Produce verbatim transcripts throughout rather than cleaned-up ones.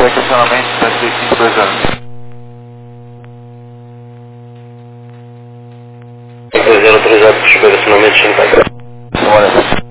Feedback, acionamento, sete seis cinco dois zero. dois zero autorizado para feedback, acionamento, Xangai. Olha.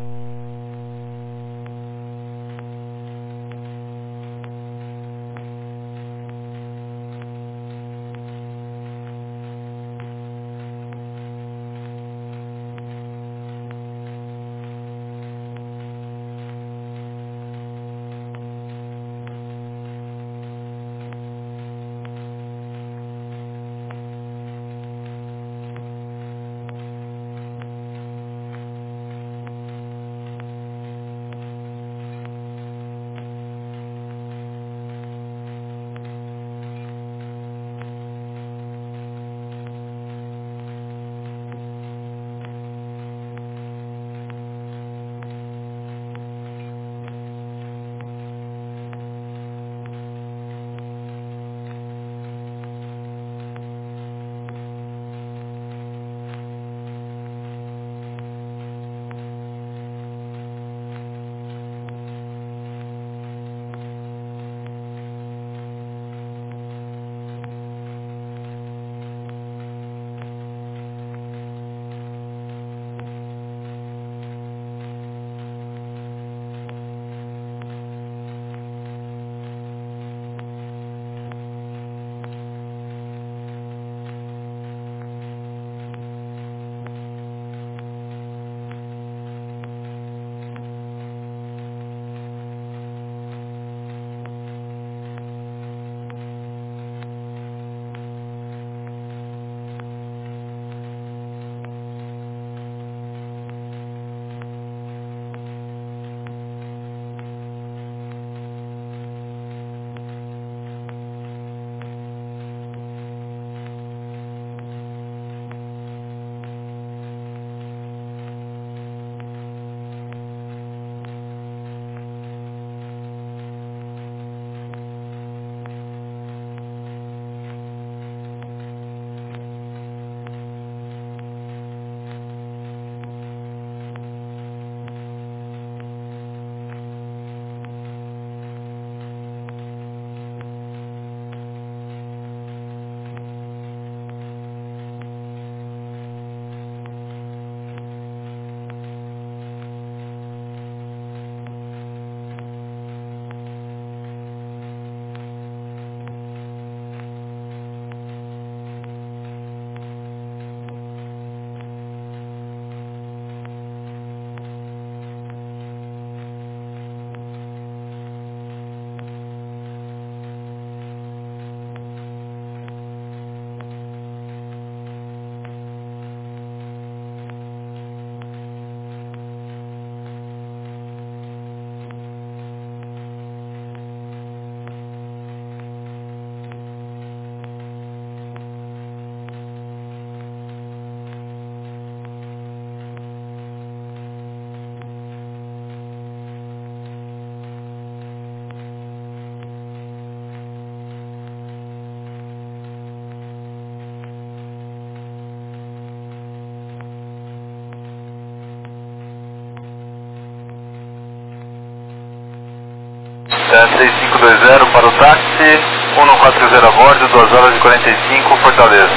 seis cinco dois zero para o táxi, um quatro zero a bordo, duas horas e quarenta e cinco, Fortaleza.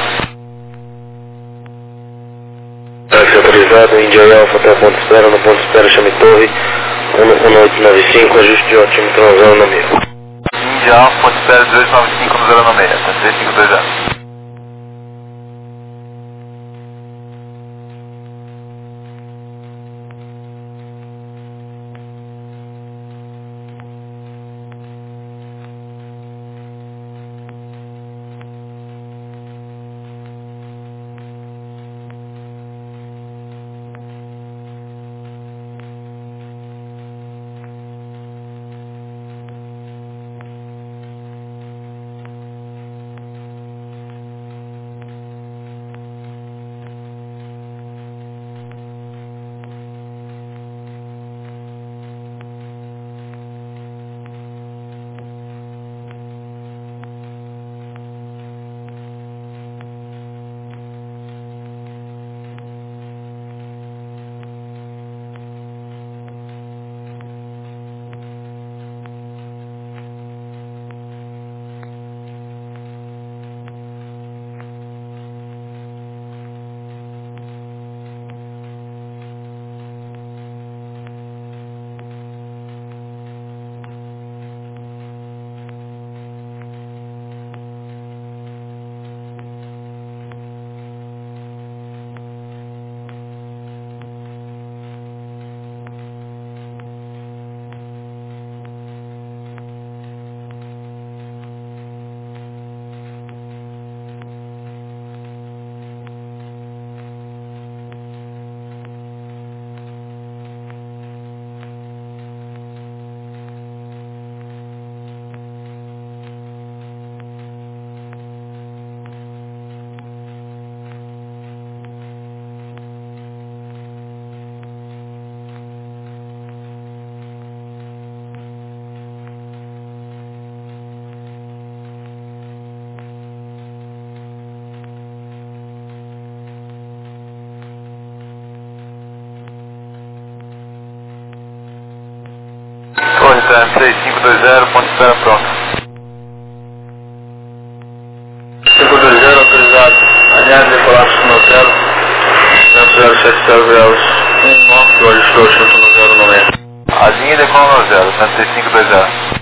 Táxi autorizado, India Alpha até ponto de espera, no ponto de espera, chame torre, um oito nove cinco, ajuste de otímetro no zero nove seis. India Alpha, ponto de espera, dois nove cinco no zero nove seis, seis cinco dois zero. seis cinco dois zero, ponto de espera pronto. cinco dois zero, autorizado. Alinhado de colapso no hotel. zero sete zero graus. um norte, hoje estou junto no zero noventa. Alinha e decola no zero, seis cinco dois zero.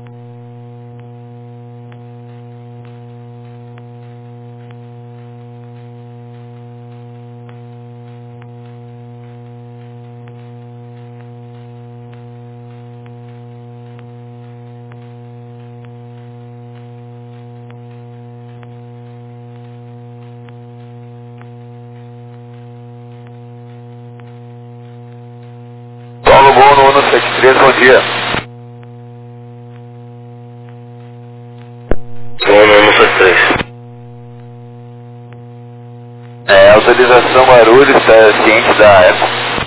Paulo Gol no Uno sete três, bom dia. Uno Uno sete três. É, autorização Guarulhos, está ciente da Eco.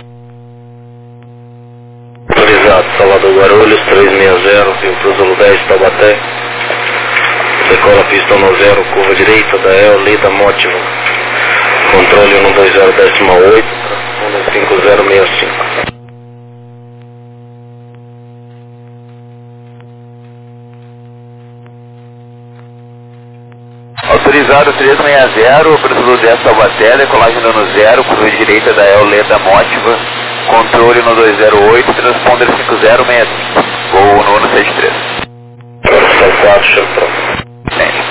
Autorizado, Salvador Guarulhos, trezentos e sessenta, Rio Cruz dez, Taubaté. Decola pista no zero, curva direita da E L, Lida Mótiva. Controle um dois zero, décima oito, um cinco zero seis cinco. Autorizado trezentos e sessenta, operador dez Taubaté, decolagem no zero, curva direita da E L, Lida Mótiva. Controle no dois zero oito, transponder cinco zero seis cinco. Voo no Uno sete três. Salvado, Chantão. Sim.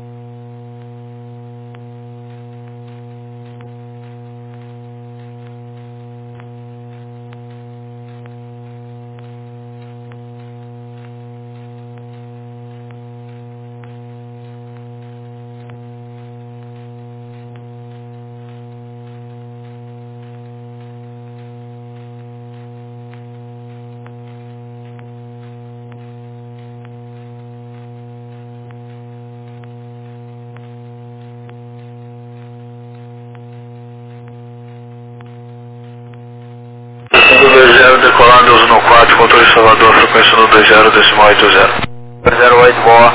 cinco dois zero, decolando no quatro, controle Salvador, frequência no dois zero, decimal oito zero. dois zero oito, boa.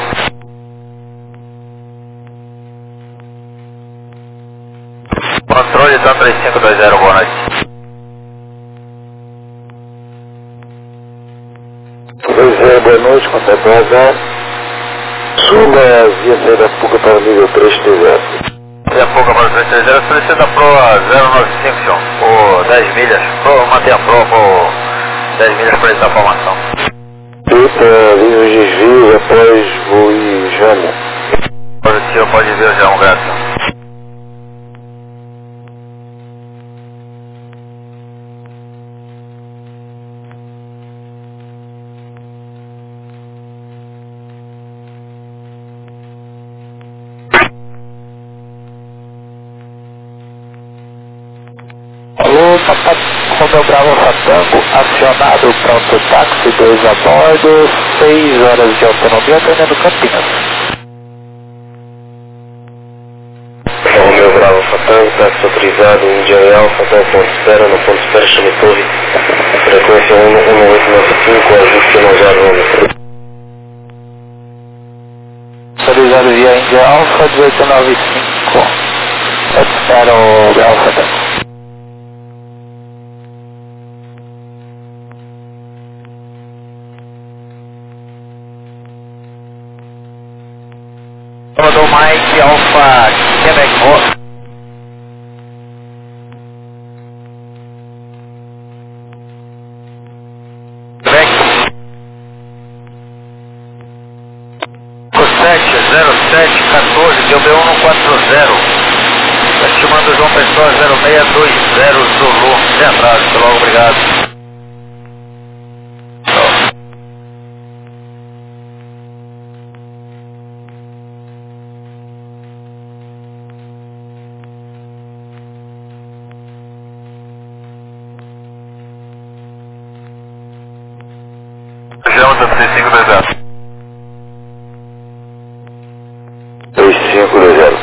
Controle tá três cinco dois zero, boa noite. dois zero, boa noite, contato dois zero. Sul da via saída da Puca para o nível três três zero. Via Puca para o três três zero, solicita Pro zero nove cinco, senhor. Por dez milhas. Pro, mantenha Pro por dez milhas para essa formação. Eita, livre desvio após voo e Jânia. Positivo, pode ver já um grato. Alô, Papai Romeu Bravo Fatango, acionado, pronto, táxi dois a bordo, seis horas de autonomia, atendendo Campinas. Romeu Bravo Fatango, táxi autorizado, Índia Alfa, até o ponto de espera, no ponto de espera, chame Torre, frequência um um oito nove cinco, ajuste no zero nove. Autorizado via Índia Alfa, dezoito nove cinco, espera o Bravo Fatango. Rodou Mike Alpha Quebec Rock. Quebec. sete zero sete quatorze, deu B um no quatro zero. Estimando João Pessoa zero seis dois zero Zulu. Sem atraso, até logo, obrigado. Chama três cinco dois zero. três cinco dois zero.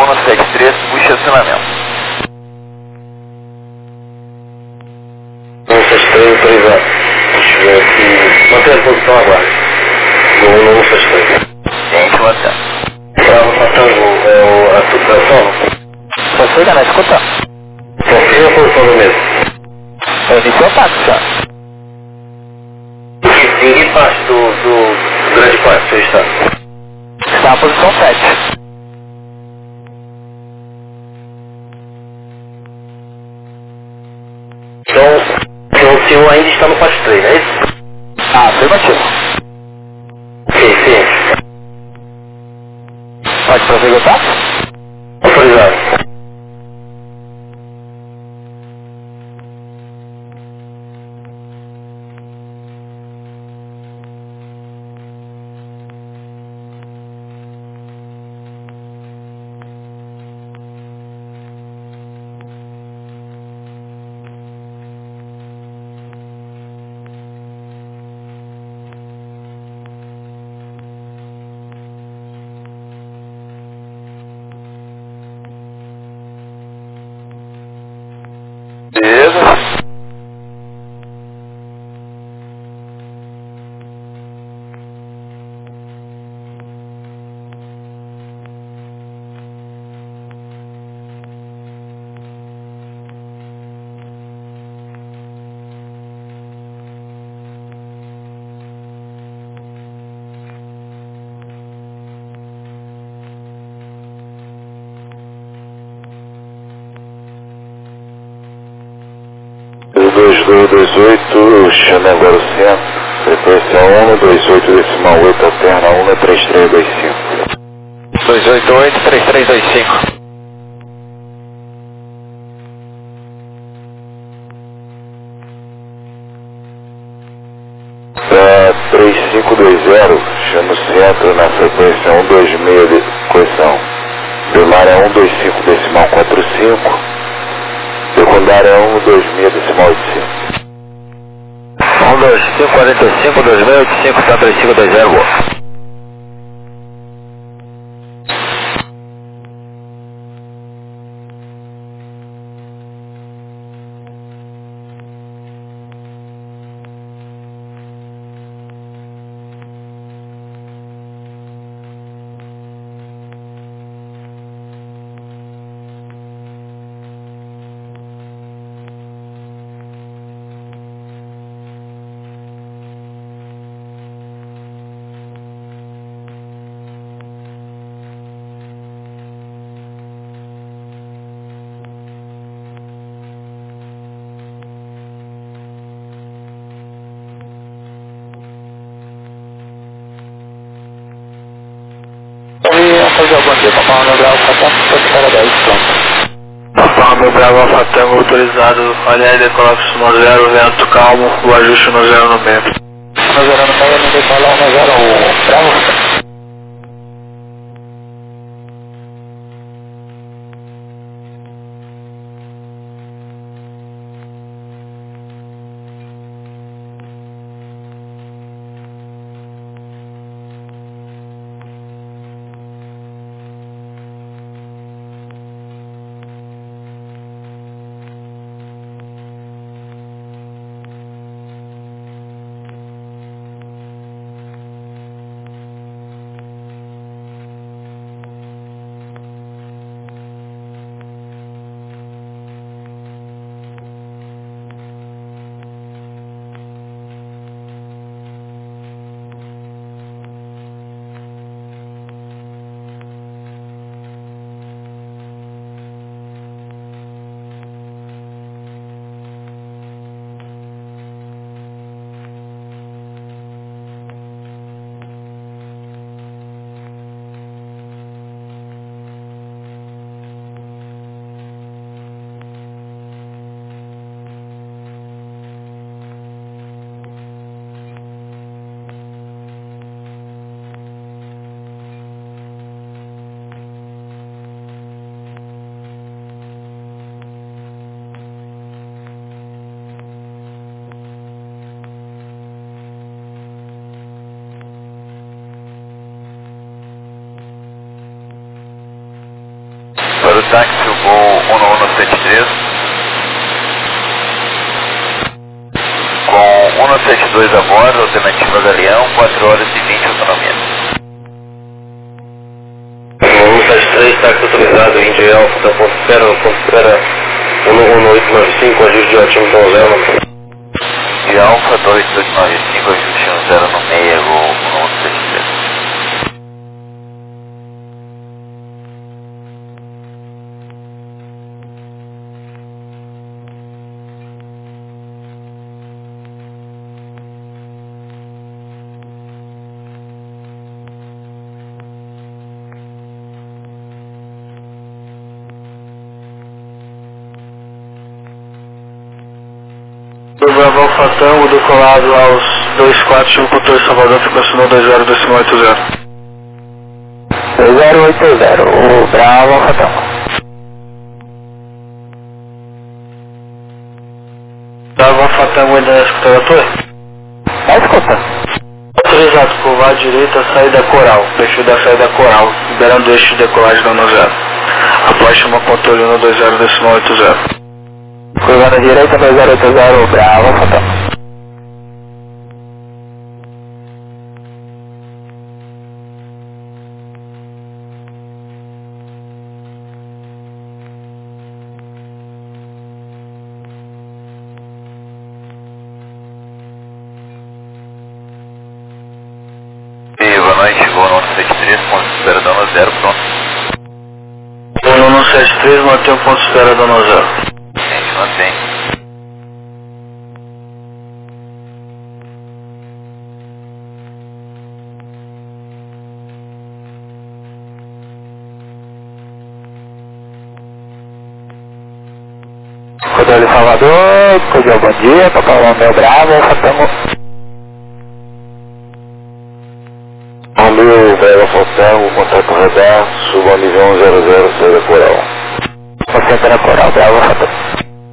Nono sete três, puxa acionamento. Nono sete três, autorizado. Deixa eu ver aqui. Mantém a posição agora. Gol nono sete três. Gente, mantendo. Bravo, Fatango, é o, a tutelação? Você ainda não escuta? Confirma a posição do mesmo. Eu disse o ataque, já. Em que parte do, do grande parte você está? Está na posição sete. Então, então o senhor ainda está no parte três, não é isso? Ah, afirmativo. Sim, sim. Pode prosseguir o ataque? Autorizado. Beleza. dois dois dois oito, chame agora o centro. Frequência um, dois oito decimal oito, alterna um, três três dois cinco. dois oito oito, três três dois cinco. Para três cinco dois zero, chama o centro na frequência um dois seis de correção. Primária um dois cinco decimal quatro cinco. Secundária um dois seis decimal oito cinco. um dois cinco, quatro cinco, dois seis oito cinco, sete três cinco dois zero, boa. Fazer alguma coisa, Papai Romeu Bravo Fatango, foi para dez, pronto. Papai Romeu Bravo Fatango autorizado, olha aí, decoloque no zero, vento calmo, o ajuste no zero no meio. No zero no meio, ninguém fala no zero, Bravo. táxi, o voo um um sete três. Com um sete dois a bordo, alternativa Galeão, quatro horas e vinte autonomia. um sete três, táxi autorizado, Indy Alfa, da ponto espera, ponto espera um um oito nove cinco, ajuste de ótimo tom zero no meio. Indy Alfa, dois oito nove cinco, ajuste um zero no meio, voo um um sete três. Do Bravo Alfa Tango, decolado aos dois quatro cinco controle Salvador, ficou dois zero dois cinco oito zero. dois zero oito zero, o Bravo Alfa Tango. Bravo Alfa Tango ainda na escuta da torre? Na escuta. Autorizado, curvar à direita, saída coral, perfil da saída coral, liberando eixo de decolagem da um zero. Após chama controle um dois zero dois cinco oito zero. Curva na direita, dois zero oito zero, Bravo Alfa Tango. E boa noite, voo um sete três, ponto de espera dano zero, pronto. Voo um sete três, mantém o ponto de espera dano zero. A gente mantém. Controle Salvador, Cordial, bom dia, Papai Romeu Bravo Alfa Tango. Romeu, Bravo Alfa Tango, contato radar, suba ao nível um zero zero, saída coral. Você na coral, Bravo Alfa Tango.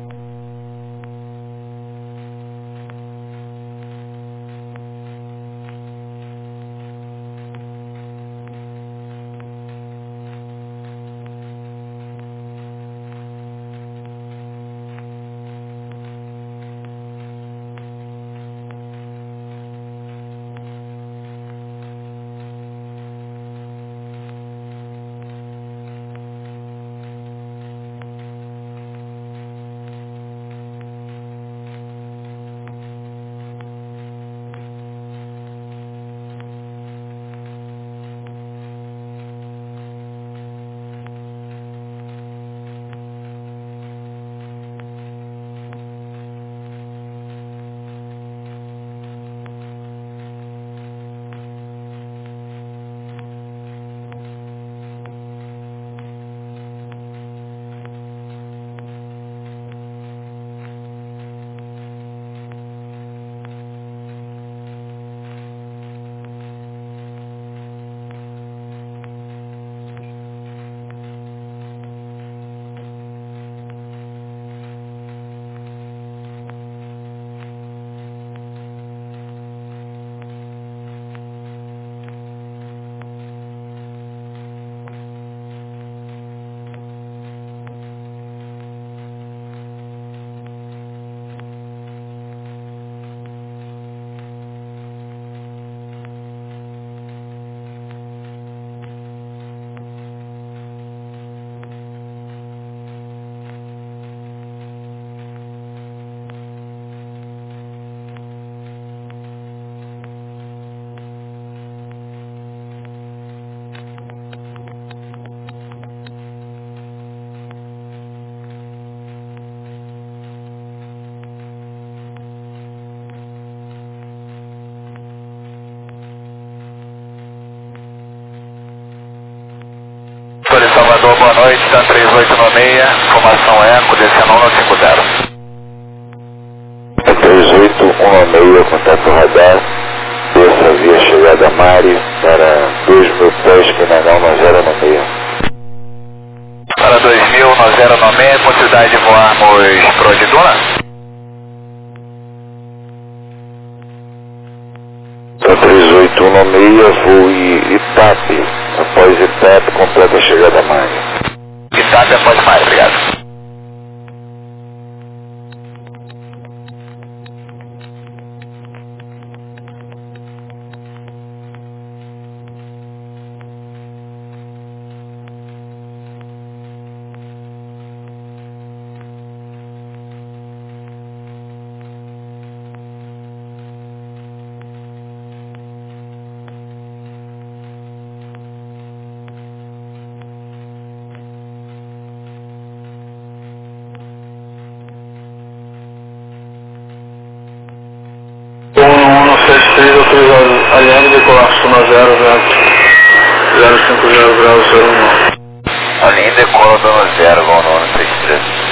Salvador, boa noite, está três oito nove seis, formação Eco, descendo um cinco zero. três oito um nove seis, contato radar, desça via chegada Mari para dois mil pés, Pinanão nove zero nove seis. Para dois mil, nove zero nove seis, quantidade de voarmos pro de Duna? três oito um nove seis, voo Itape, após Itape, completa a chegada Mari. Até pode mais, obrigado. um um sete três, autorizado Aliane, decolar Suma zero, zero cinco zero graus, zero um. Aline decola dano zero, vão no sete três.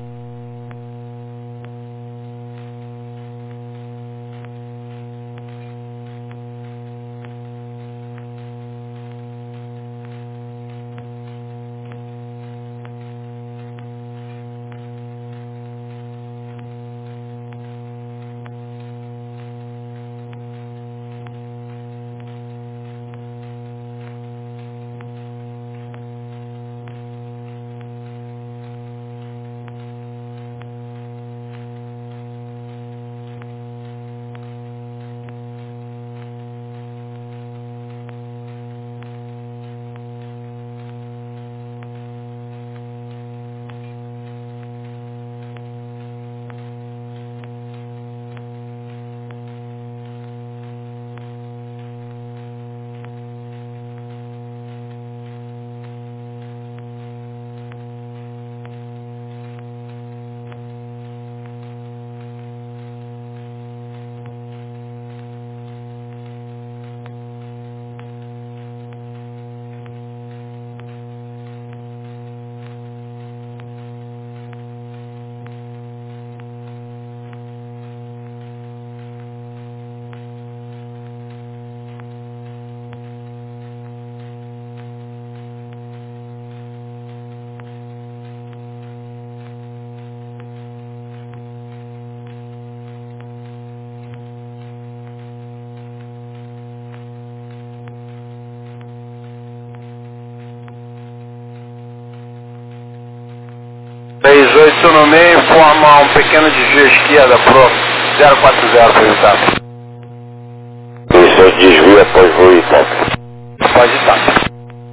três oito no meio, forma um pequeno desvio à esquerda, pro zero quatro zero para evitar. Isso é desvio após voo e tal. Pode estar.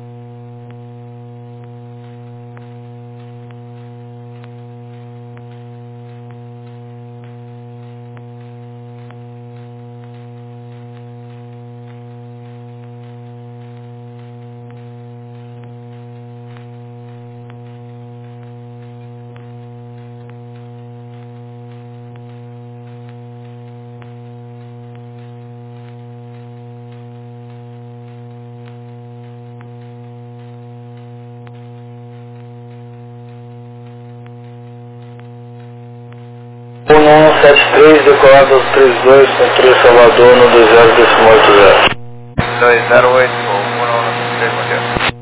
um um sete três, decolado trinta e dois, controle Salvador no dois zero decimal oito zero. dois zero oito, um um três, bom dia.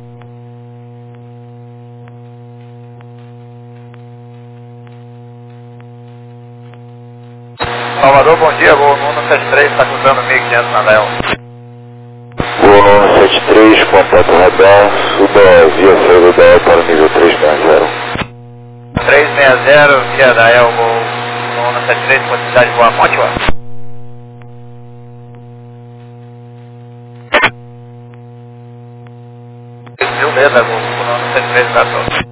Salvador, bom dia, voo um sete três, está cruzando mil e quinhentos na Léo. Voo um sete três, contato radar, suba via saída da E para o nível três seis zero. três seis zero, via da E L, voo um sete três, quantidade de voar, Mótiva. Viu mesmo, voo um sete três, tá todo.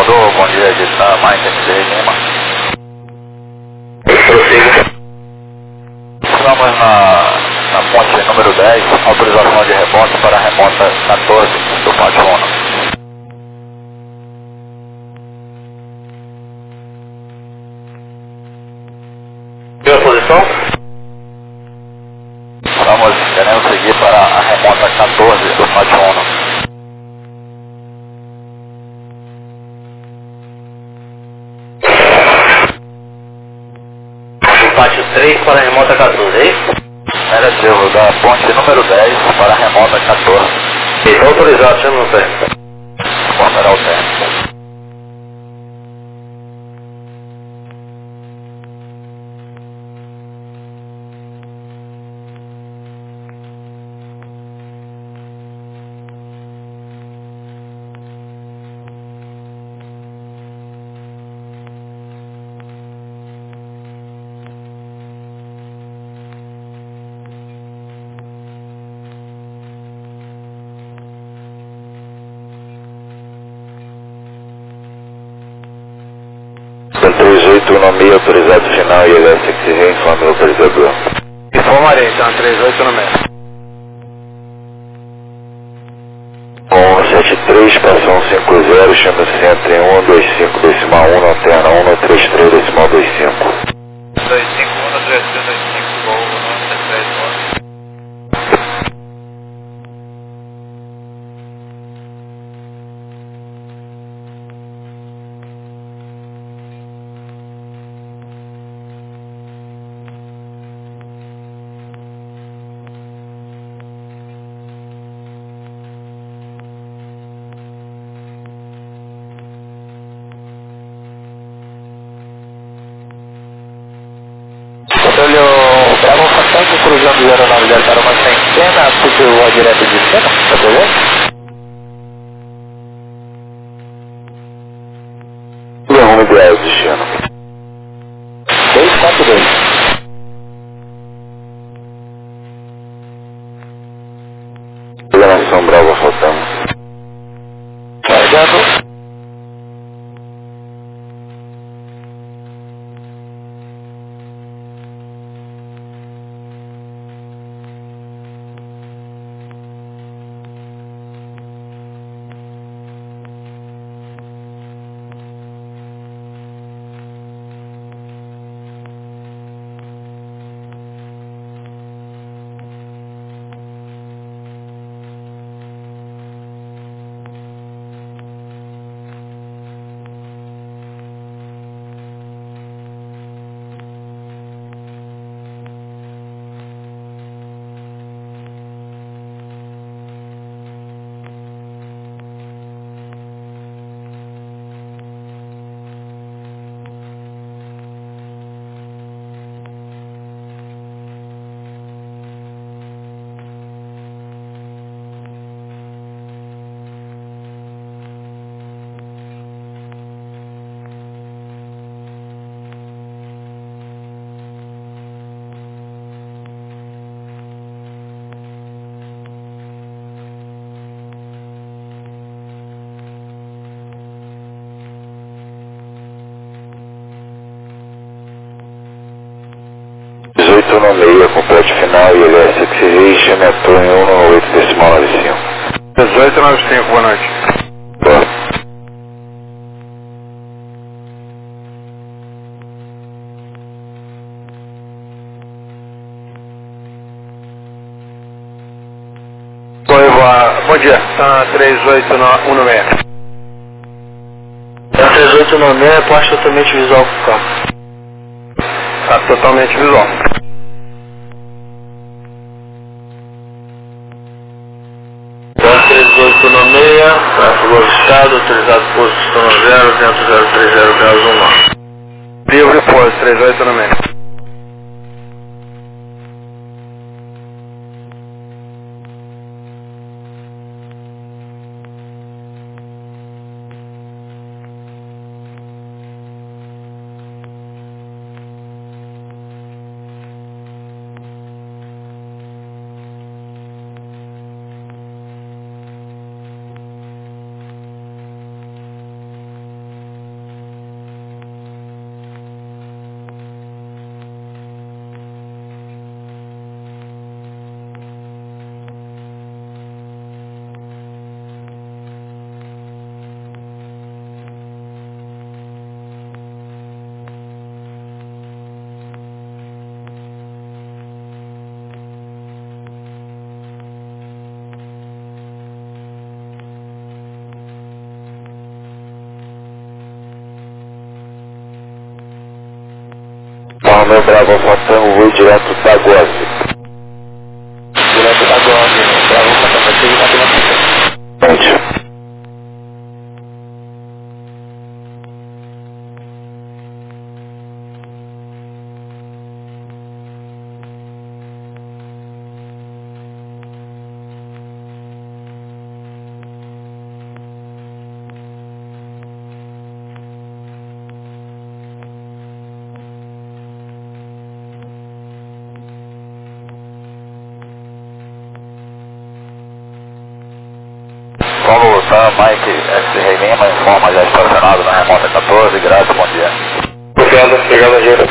Salvador, bom dia, de tá, mais M C Lima. Prossiga. Estamos na, na ponte número dez, autorização de remota para a remota quatorze do Pátio Uno. E a posição? Estamos querendo seguir para a remota quatorze do Pátio Uno. Pátio três para a remota quatorze, é isso? Negativo, da ponte número dez para a remota quatorze. Está autorizado, chama no pé. Ponderá o tempo. três oito um seis, autorizado final e L S X R, informe o autorizador. Informarei, então, três oito um seis. um sete três, passou um cinco zero, chama centro em um dois cinco decimal um, lanterna um três três decimal vinte e cinco. dois cinco um três três dois cinco, gol um três três quatro. Controle Bravo Fantasma, cruzando zero nove zero para uma centena, possível a direto de cena, tá beleza? E arrume ideal de destino. dois quatro dois. Coordenação Bravo Fantasma. Carregando. dezoito um seis, complete final e L S X R, chametou em um oito decimal noventa e cinco. dezoito noventa e cinco, boa noite. Boa. Oi, bom dia, tá três oito um seis. Tá três oito um seis, parte totalmente visual com o carro. Tá totalmente visual. três oito um seis, tráfego avistado, autorizado posto Estona zero, dentro zero três zero graus um nove. Livre posto, três oito um seis. Romeu Bravo Alfa Tango, voo direto da Gose. Direto da Gose, Bravo Alfa Tango, vai seguir na pista. Pode. Paulo Lutar, Mike S. Rei Lima, informa já estacionado na remota quatorze, graças, bom dia. Obrigado, obrigado, Agir.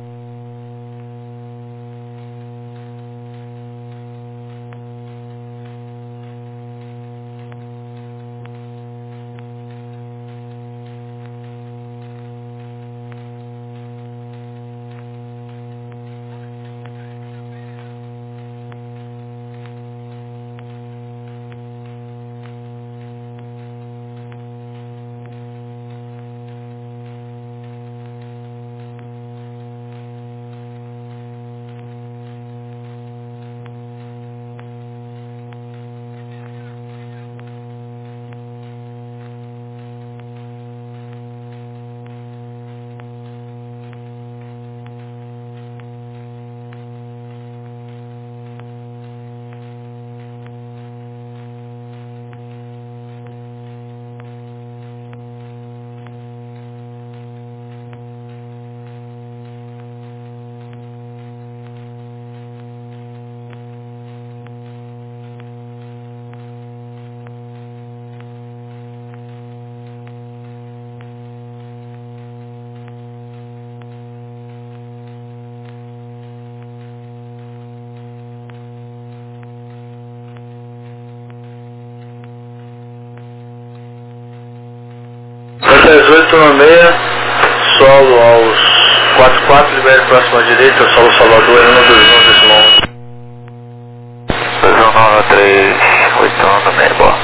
dezoito no meia, solo aos quatro quatro, libere próximo à direita, solo Salvador, um dois um, decimal um. dois um nove três oito um no meio, boa.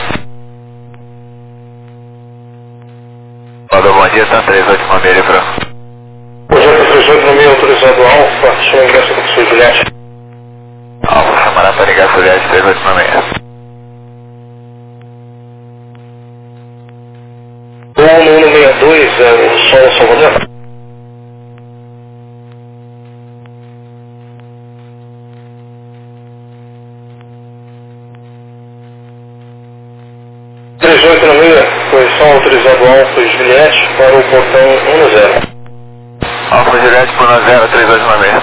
Salvador, bom dia, tá três oito no meio, livro. Projeto três oito no meio, autorizado Alfa, sua ingresso com o seu Juliette. Alfa, chamará para ligar Juliette, três oito no meio. um no um seis dois, é o Solo Salvador. três oito no meio, posição autorizado Alfa e Juliette para o portão um zero. Alfa Juliette por um zero, três oito no meio.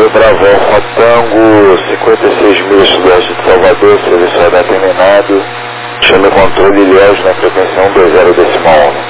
Bravo Alfa Tango, cinquenta e seis milhas sudoeste de Salvador, serviço radar terminado. Chame controle Ilhéus na frequência um dois zero decimal um.